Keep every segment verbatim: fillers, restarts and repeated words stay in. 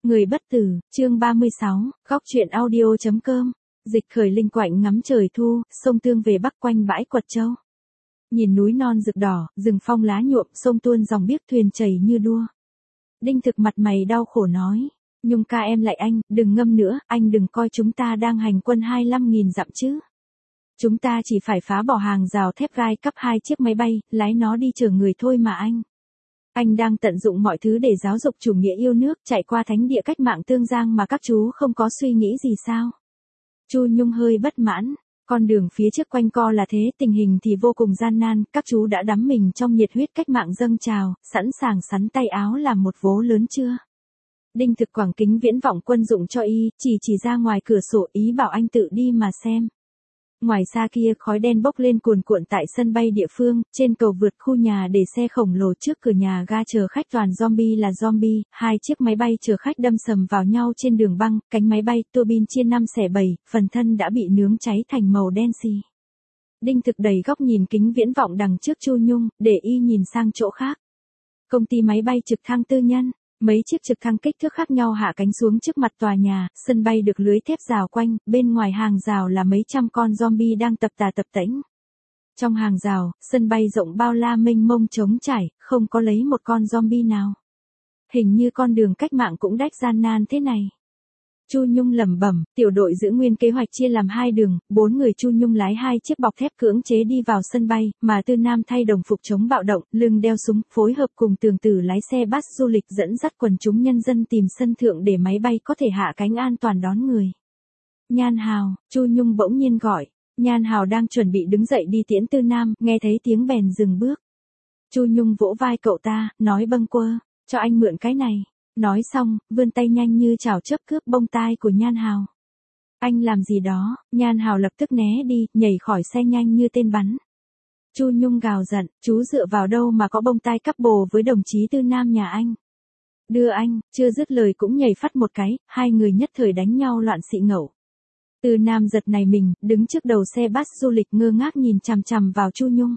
Người bất tử, chương ba mươi sáu, góc truyện audio.com, Dịch Khởi Linh quạnh ngắm trời thu, sông Tương về bắc quanh bãi Quật Châu. Nhìn núi non rực đỏ, rừng phong lá nhuộm, sông tuôn dòng biếc thuyền chảy như đua. Đinh Thực mặt mày đau khổ nói, Nhung ca em lại anh, đừng ngâm nữa, anh đừng coi chúng ta đang hành quân hai mươi lăm nghìn dặm chứ. Chúng ta chỉ phải phá bỏ hàng rào thép gai cắp hai chiếc máy bay, lái nó đi chở người thôi mà anh. Anh đang tận dụng mọi thứ để giáo dục chủ nghĩa yêu nước, chạy qua thánh địa cách mạng Tương Giang mà các chú không có suy nghĩ gì sao? Chu Nhung hơi bất mãn, con đường phía trước quanh co là thế, tình hình thì vô cùng gian nan, các chú đã đắm mình trong nhiệt huyết cách mạng dâng trào, sẵn sàng sắn tay áo làm một vố lớn chưa? Đinh Thực quảng kính viễn vọng quân dụng cho y, chỉ chỉ ra ngoài cửa sổ, ý bảo anh tự đi mà xem. Ngoài xa kia khói đen bốc lên cuồn cuộn tại sân bay địa phương, trên cầu vượt khu nhà để xe khổng lồ trước cửa nhà ga chờ khách toàn zombie là zombie, hai chiếc máy bay chở khách đâm sầm vào nhau trên đường băng, cánh máy bay, tua bin chia năm xẻ bảy, phần thân đã bị nướng cháy thành màu đen xì. Đinh Thực đầy góc nhìn kính viễn vọng đằng trước Chu Nhung, để y nhìn sang chỗ khác. Công ty máy bay trực thăng tư nhân. Mấy chiếc trực thăng kích thước khác nhau hạ cánh xuống trước mặt tòa nhà, sân bay được lưới thép rào quanh, bên ngoài hàng rào là mấy trăm con zombie đang tập tà tập tễnh. Trong hàng rào, sân bay rộng bao la mênh mông trống trải, không có lấy một con zombie nào. Hình như con đường cách mạng cũng đách gian nan thế này. Chu Nhung lẩm bẩm, tiểu đội giữ nguyên kế hoạch chia làm hai đường, bốn người Chu Nhung lái hai chiếc bọc thép cưỡng chế đi vào sân bay, mà Tư Nam thay đồng phục chống bạo động, lưng đeo súng, phối hợp cùng Tường Tử lái xe bus du lịch dẫn dắt quần chúng nhân dân tìm sân thượng để máy bay có thể hạ cánh an toàn đón người. Nhan Hào, Chu Nhung bỗng nhiên gọi, Nhan Hào đang chuẩn bị đứng dậy đi tiễn Tư Nam, nghe thấy tiếng bèn dừng bước. Chu Nhung vỗ vai cậu ta, nói bâng quơ, cho anh mượn cái này. Nói xong, vươn tay nhanh như chảo chớp cướp bông tai của Nhan Hào. Anh làm gì đó? Nhan Hào lập tức né đi, nhảy khỏi xe nhanh như tên bắn. Chu Nhung gào giận, chú dựa vào đâu mà có bông tai cắp bồ với đồng chí Tư Nam nhà anh? Đưa anh, chưa dứt lời cũng nhảy phát một cái, hai người nhất thời đánh nhau loạn xị ngẩu. Tư Nam giật này mình, đứng trước đầu xe bus du lịch ngơ ngác nhìn chằm chằm vào Chu Nhung.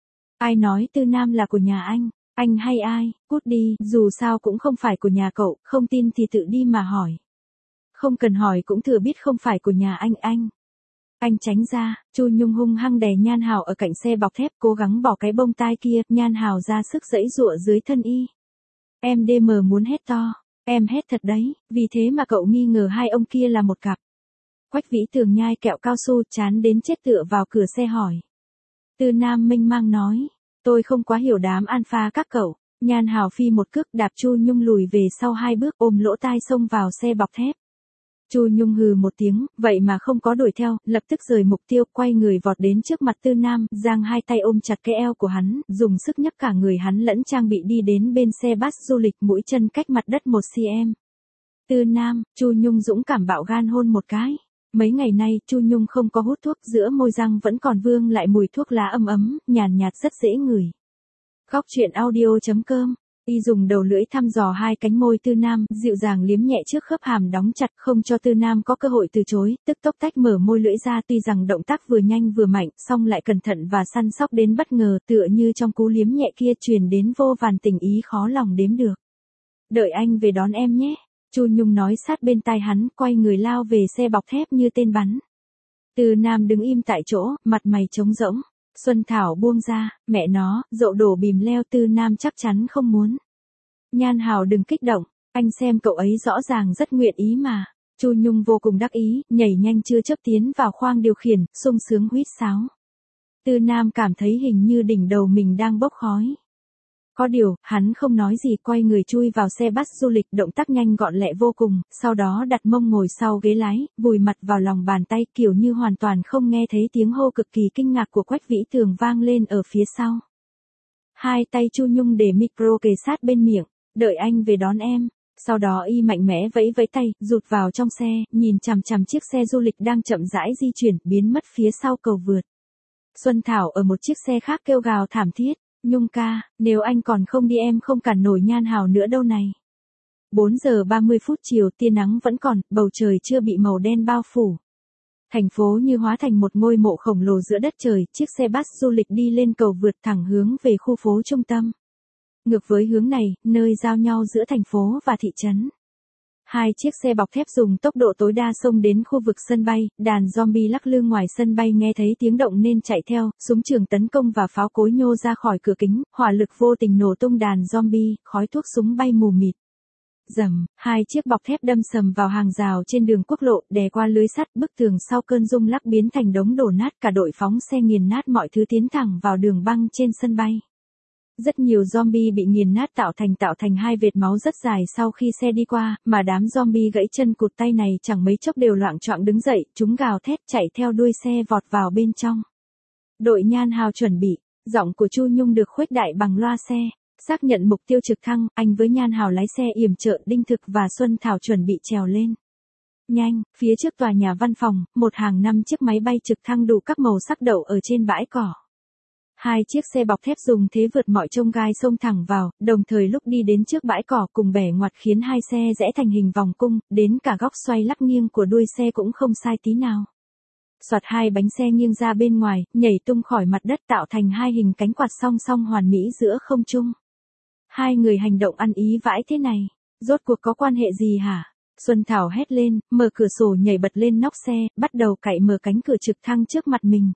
Ai nói Tư Nam là của nhà anh? Anh hay ai, cút đi, dù sao cũng không phải của nhà cậu, không tin thì tự đi mà hỏi. Không cần hỏi cũng thừa biết không phải của nhà anh anh. Anh tránh ra, Chu Nhung hung hăng đè Nhan Hào ở cạnh xe bọc thép cố gắng bỏ cái bông tai kia, Nhan Hào ra sức giãy giụa dưới thân y. Em đê em muốn hét to, em hét thật đấy, vì thế mà cậu nghi ngờ hai ông kia là một cặp. Quách Vĩ Tường nhai kẹo cao su chán đến chết tựa vào cửa xe hỏi. Tư Nam mênh mang nói. Tôi không quá hiểu đám alpha các cậu. Nhan Hào phi một cước đạp Chu Nhung lùi về sau hai bước ôm lỗ tai xông vào xe bọc thép. Chu Nhung hừ một tiếng, vậy mà không có đuổi theo, lập tức rời mục tiêu, quay người vọt đến trước mặt Tư Nam, giang hai tay ôm chặt cái eo của hắn, dùng sức nhấc cả người hắn lẫn trang bị đi đến bên xe bus du lịch, mũi chân cách mặt đất một xăng-ti-mét. Tư Nam, Chu Nhung dũng cảm bạo gan hôn một cái. Mấy ngày nay, Chu Nhung không có hút thuốc, giữa môi răng vẫn còn vương lại mùi thuốc lá ấm ấm, nhàn nhạt rất dễ ngửi. Góc truyện audio.com, y dùng đầu lưỡi thăm dò hai cánh môi Tư Nam, dịu dàng liếm nhẹ trước khớp hàm đóng chặt không cho Tư Nam có cơ hội từ chối, tức tốc tách mở môi lưỡi ra, tuy rằng động tác vừa nhanh vừa mạnh, song lại cẩn thận và săn sóc đến bất ngờ, tựa như trong cú liếm nhẹ kia truyền đến vô vàn tình ý khó lòng đếm được. Đợi anh về đón em nhé. Chu Nhung nói sát bên tai hắn, quay người lao về xe bọc thép như tên bắn. Tư Nam đứng im tại chỗ, mặt mày trống rỗng. Xuân Thảo buông ra, mẹ nó, dậu đổ bìm leo. Tư Nam chắc chắn không muốn. Nhan Hào đừng kích động, anh xem cậu ấy rõ ràng rất nguyện ý mà. Chu Nhung vô cùng đắc ý, nhảy nhanh chưa chớp tiến vào khoang điều khiển, sung sướng huýt sáo. Tư Nam cảm thấy hình như đỉnh đầu mình đang bốc khói. Có điều, hắn không nói gì, quay người chui vào xe bus du lịch, động tác nhanh gọn lẹ vô cùng, sau đó đặt mông ngồi sau ghế lái, vùi mặt vào lòng bàn tay kiểu như hoàn toàn không nghe thấy tiếng hô cực kỳ kinh ngạc của Quách Vĩ Tường vang lên ở phía sau. Hai tay Chu Nhung để micro kề sát bên miệng, đợi anh về đón em. Sau đó y mạnh mẽ vẫy vẫy tay, rụt vào trong xe, nhìn chằm chằm chiếc xe du lịch đang chậm rãi di chuyển, biến mất phía sau cầu vượt. Xuân Thảo ở một chiếc xe khác kêu gào thảm thiết. Nhung ca, nếu anh còn không đi em không cản nổi Nhan Hào nữa đâu này. bốn giờ ba mươi phút chiều, tia nắng vẫn còn, bầu trời chưa bị màu đen bao phủ. Thành phố như hóa thành một ngôi mộ khổng lồ giữa đất trời, chiếc xe bus du lịch đi lên cầu vượt thẳng hướng về khu phố trung tâm. Ngược với hướng này, nơi giao nhau giữa thành phố và thị trấn. Hai chiếc xe bọc thép dùng tốc độ tối đa xông đến khu vực sân bay, đàn zombie lắc lư ngoài sân bay nghe thấy tiếng động nên chạy theo, súng trường tấn công và pháo cối nhô ra khỏi cửa kính, hỏa lực vô tình nổ tung đàn zombie, khói thuốc súng bay mù mịt. Rầm, hai chiếc bọc thép đâm sầm vào hàng rào trên đường quốc lộ, đè qua lưới sắt, bức tường sau cơn rung lắc biến thành đống đổ nát, cả đội phóng xe nghiền nát mọi thứ tiến thẳng vào đường băng trên sân bay. Rất nhiều zombie bị nghiền nát tạo thành tạo thành hai vệt máu rất dài sau khi xe đi qua, mà đám zombie gãy chân cụt tay này chẳng mấy chốc đều loạng choạng đứng dậy, chúng gào thét chạy theo đuôi xe vọt vào bên trong. Đội Nhan Hào chuẩn bị, giọng của Chu Nhung được khuếch đại bằng loa xe. Xác nhận mục tiêu trực thăng, anh với Nhan Hào lái xe yểm trợ Đinh Thực và Xuân Thảo chuẩn bị trèo lên. Nhanh, phía trước tòa nhà văn phòng, một hàng năm chiếc máy bay trực thăng đủ các màu sắc đậu ở trên bãi cỏ. Hai chiếc xe bọc thép dùng thế vượt mọi chông gai xông thẳng vào, đồng thời lúc đi đến trước bãi cỏ cùng bẻ ngoặt khiến hai xe rẽ thành hình vòng cung, đến cả góc xoay lắc nghiêng của đuôi xe cũng không sai tí nào. Soạt hai bánh xe nghiêng ra bên ngoài, nhảy tung khỏi mặt đất tạo thành hai hình cánh quạt song song hoàn mỹ giữa không trung. Hai người hành động ăn ý vãi thế này, rốt cuộc có quan hệ gì hả? Xuân Thảo hét lên, mở cửa sổ nhảy bật lên nóc xe, bắt đầu cạy mở cánh cửa trực thăng trước mặt mình.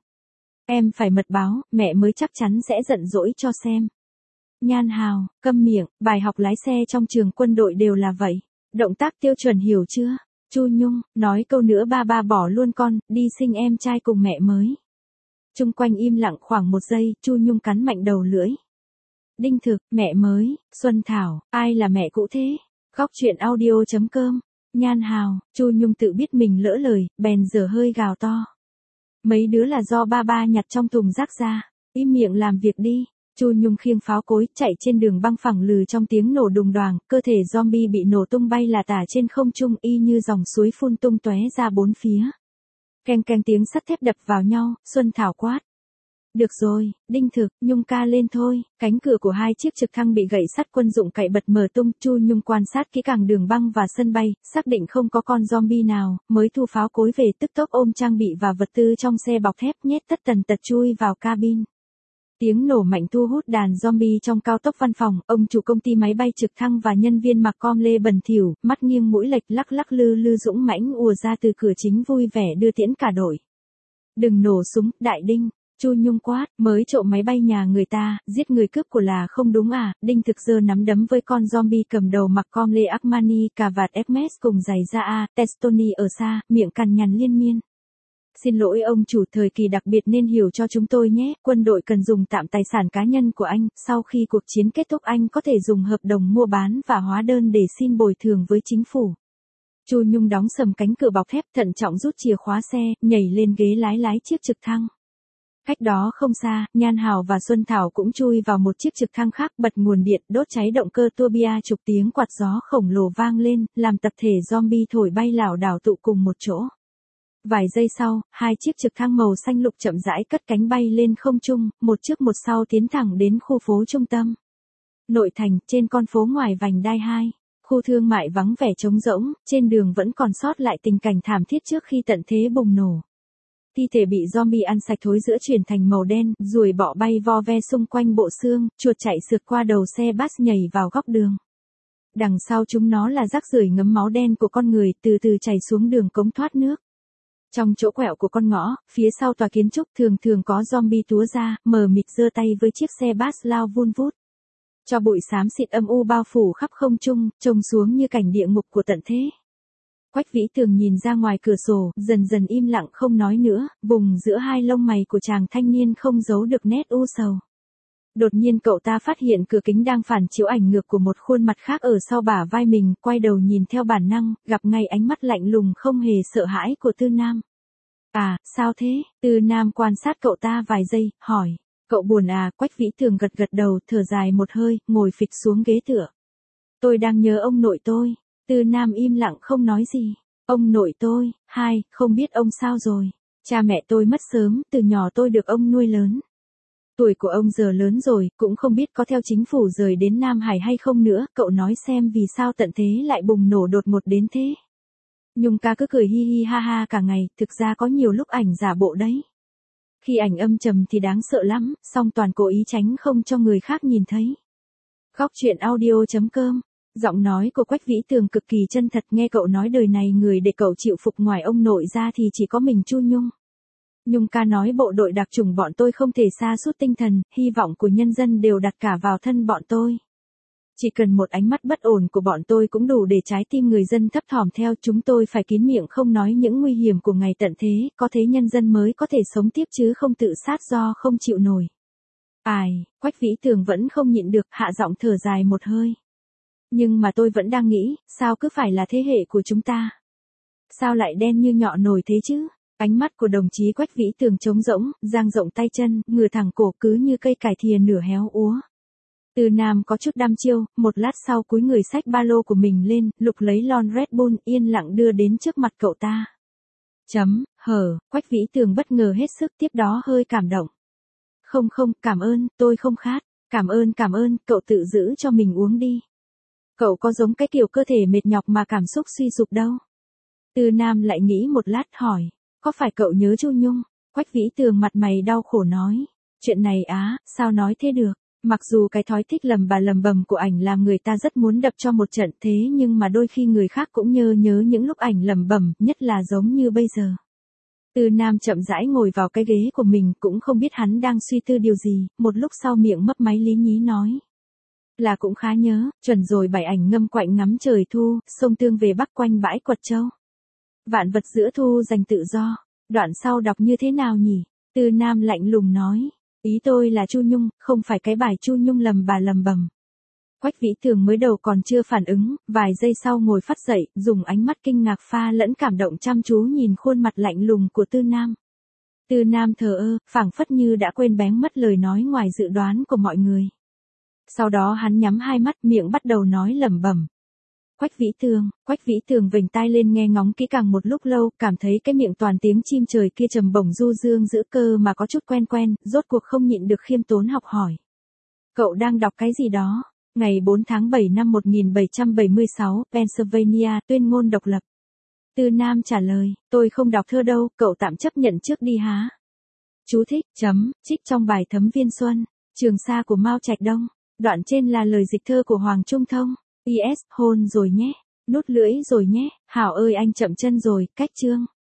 Em phải mật báo, mẹ mới chắc chắn sẽ giận dỗi cho xem. Nhan Hào, câm miệng, bài học lái xe trong trường quân đội đều là vậy. Động tác tiêu chuẩn hiểu chưa? Chu Nhung, nói câu nữa ba ba bỏ luôn con, đi sinh em trai cùng mẹ mới. Chung quanh im lặng khoảng một giây, Chu Nhung cắn mạnh đầu lưỡi. Đinh Thực, mẹ mới, Xuân Thảo, ai là mẹ cũ thế? Góc truyện audio chấm com. Nhan Hào, Chu Nhung tự biết mình lỡ lời, bèn dở hơi gào to. Mấy đứa là do ba ba nhặt trong thùng rác ra, im miệng làm việc đi. Chu Nhung khiêng pháo cối chạy trên đường băng phẳng lừ trong tiếng nổ đùng đoàng, cơ thể zombie bị nổ tung bay là tả trên không trung y như dòng suối phun tung tóe ra bốn phía. Keng keng tiếng sắt thép đập vào nhau, Xuân Thảo quát. Được rồi, Đinh Thực, Nhung ca lên thôi. Cánh cửa của hai chiếc trực thăng bị gậy sắt quân dụng cậy bật mở tung, Chu Nhung quan sát kỹ càng đường băng và sân bay, xác định không có con zombie nào, mới thu pháo cối về tức tốc ôm trang bị và vật tư trong xe bọc thép nhét tất tần tật chui vào cabin. Tiếng nổ mạnh thu hút đàn zombie trong cao tốc văn phòng, ông chủ công ty máy bay trực thăng và nhân viên mặc com lê bẩn thỉu, mắt nghiêng mũi lệch lắc lắc lư lư dũng mãnh ùa ra từ cửa chính vui vẻ đưa tiễn cả đội. Đừng nổ súng, Đại Đinh. Chu Nhung quát, mới trộm máy bay nhà người ta, giết người cướp của là không đúng à? Đinh Thực giơ nắm đấm với con zombie cầm đầu mặc com lê Armani, cà vạt Hermes cùng giày da A, Testoni ở xa, miệng cằn nhằn liên miên. Xin lỗi ông chủ, thời kỳ đặc biệt nên hiểu cho chúng tôi nhé, quân đội cần dùng tạm tài sản cá nhân của anh, sau khi cuộc chiến kết thúc anh có thể dùng hợp đồng mua bán và hóa đơn để xin bồi thường với chính phủ. Chu Nhung đóng sầm cánh cửa bọc thép, thận trọng rút chìa khóa xe, nhảy lên ghế lái lái chiếc trực thăng. Cách đó không xa, Nhan Hào và Xuân Thảo cũng chui vào một chiếc trực thăng khác, bật nguồn điện, đốt cháy động cơ tua bia, chục tiếng quạt gió khổng lồ vang lên, làm tập thể zombie thổi bay lảo đảo tụ cùng một chỗ. Vài giây sau, hai chiếc trực thăng màu xanh lục chậm rãi cất cánh bay lên không trung, một trước một sau tiến thẳng đến khu phố trung tâm. Nội thành, trên con phố ngoài vành đai hai, khu thương mại vắng vẻ trống rỗng, trên đường vẫn còn sót lại tình cảnh thảm thiết trước khi tận thế bùng nổ. Thi thể bị zombie ăn sạch thối rữa chuyển thành màu đen, ruồi bọ bay vo ve xung quanh bộ xương, chuột chạy sượt qua đầu xe bus nhảy vào góc đường. Đằng sau chúng nó là rác rưởi ngấm máu đen của con người, từ từ chảy xuống đường cống thoát nước. Trong chỗ quẹo của con ngõ, phía sau tòa kiến trúc thường thường có zombie túa ra, mờ mịt giơ tay với chiếc xe bus lao vun vút. Cho bụi xám xịt âm u bao phủ khắp không trung, trông xuống như cảnh địa ngục của tận thế. Quách Vĩ Tường nhìn ra ngoài cửa sổ, dần dần im lặng không nói nữa, vùng giữa hai lông mày của chàng thanh niên không giấu được nét u sầu. Đột nhiên cậu ta phát hiện cửa kính đang phản chiếu ảnh ngược của một khuôn mặt khác ở sau bả vai mình, quay đầu nhìn theo bản năng, gặp ngay ánh mắt lạnh lùng không hề sợ hãi của Tư Nam. À, sao thế? Tư Nam quan sát cậu ta vài giây, hỏi. Cậu buồn à? Quách Vĩ Tường gật gật đầu, thở dài một hơi, ngồi phịch xuống ghế tựa. Tôi đang nhớ ông nội tôi. Tư Nam im lặng không nói gì. Ông nội tôi, hai, không biết ông sao rồi. Cha mẹ tôi mất sớm, từ nhỏ tôi được ông nuôi lớn. Tuổi của ông giờ lớn rồi, cũng không biết có theo chính phủ rời đến Nam Hải hay không nữa, cậu nói xem vì sao tận thế lại bùng nổ đột ngột đến thế. Nhung ca cứ cười hi hi ha ha cả ngày, thực ra có nhiều lúc ảnh giả bộ đấy. Khi ảnh âm trầm thì đáng sợ lắm, song toàn cố ý tránh không cho người khác nhìn thấy. Góc truyện audio chấm com Giọng nói của Quách Vĩ Tường cực kỳ chân thật, nghe cậu nói đời này người để cậu chịu phục ngoài ông nội ra thì chỉ có mình Chu Nhung. Nhung ca nói bộ đội đặc chủng bọn tôi không thể sa sút tinh thần, hy vọng của nhân dân đều đặt cả vào thân bọn tôi. Chỉ cần một ánh mắt bất ổn của bọn tôi cũng đủ để trái tim người dân thấp thỏm theo, chúng tôi phải kín miệng không nói những nguy hiểm của ngày tận thế, có thế nhân dân mới có thể sống tiếp chứ không tự sát do không chịu nổi. Ai, Quách Vĩ Tường vẫn không nhịn được, hạ giọng thở dài một hơi. Nhưng mà tôi vẫn đang nghĩ, sao cứ phải là thế hệ của chúng ta? Sao lại đen như nhọ nồi thế chứ? Ánh mắt của đồng chí Quách Vĩ Tường trống rỗng, dang rộng tay chân, ngửa thẳng cổ cứ như cây cải thìa nửa héo úa. Từ Nam có chút đăm chiêu, một lát sau cúi người xách ba lô của mình lên, lục lấy lon Red Bull yên lặng đưa đến trước mặt cậu ta. Chấm, hở, Quách Vĩ Tường bất ngờ hết sức, tiếp đó hơi cảm động. Không không, cảm ơn, tôi không khát. Cảm ơn cảm ơn, cậu tự giữ cho mình uống đi. Cậu có giống cái kiểu cơ thể mệt nhọc mà cảm xúc suy sụp đâu. Từ Nam lại nghĩ một lát hỏi, có phải cậu nhớ Chu Nhung? Quách Vĩ Tường mặt mày đau khổ nói, chuyện này á, sao nói thế được? Mặc dù cái thói thích lầm bà lầm bầm của ảnh làm người ta rất muốn đập cho một trận, thế nhưng mà đôi khi người khác cũng nhớ nhớ những lúc ảnh lầm bầm, nhất là giống như bây giờ. Từ Nam chậm rãi ngồi vào cái ghế của mình, cũng không biết hắn đang suy tư điều gì, một lúc sau miệng mấp máy lý nhí nói. Là cũng khá nhớ, chuẩn rồi, bảy ảnh ngâm quạnh ngắm trời thu, sông Tương về bắc quanh bãi Quật Châu. Vạn vật giữa thu giành tự do, đoạn sau đọc như thế nào nhỉ? Từ Nam lạnh lùng nói, ý tôi là Chu Nhung, không phải cái bài Chu Nhung lầm bà lầm bầm. Quách Vĩ Tường mới đầu còn chưa phản ứng, vài giây sau ngồi phắt dậy, dùng ánh mắt kinh ngạc pha lẫn cảm động chăm chú nhìn khuôn mặt lạnh lùng của Tư Nam. Tư Nam thờ ơ, phảng phất như đã quên bén mất lời nói ngoài dự đoán của mọi người. Sau đó hắn nhắm hai mắt, miệng bắt đầu nói lẩm bẩm. Quách Vĩ Tường, Quách Vĩ Tường vểnh tai lên nghe ngóng kỹ càng một lúc lâu, cảm thấy cái miệng toàn tiếng chim trời kia trầm bổng du dương giữa cơ mà có chút quen quen, rốt cuộc không nhịn được khiêm tốn học hỏi. Cậu đang đọc cái gì đó? Ngày bốn tháng bảy năm một nghìn bảy trăm bảy mươi sáu, Pennsylvania, tuyên ngôn độc lập. Tư Nam trả lời, tôi không đọc thơ đâu, cậu tạm chấp nhận trước đi há. Chú thích, chấm, trích trong bài Thấm Viên Xuân, Trường Sa của Mao Trạch Đông. Đoạn trên là lời dịch thơ của Hoàng Trung Thông. pê ét, hôn rồi nhé. Nút lưỡi rồi nhé. Hảo ơi anh chậm chân rồi, cách chương.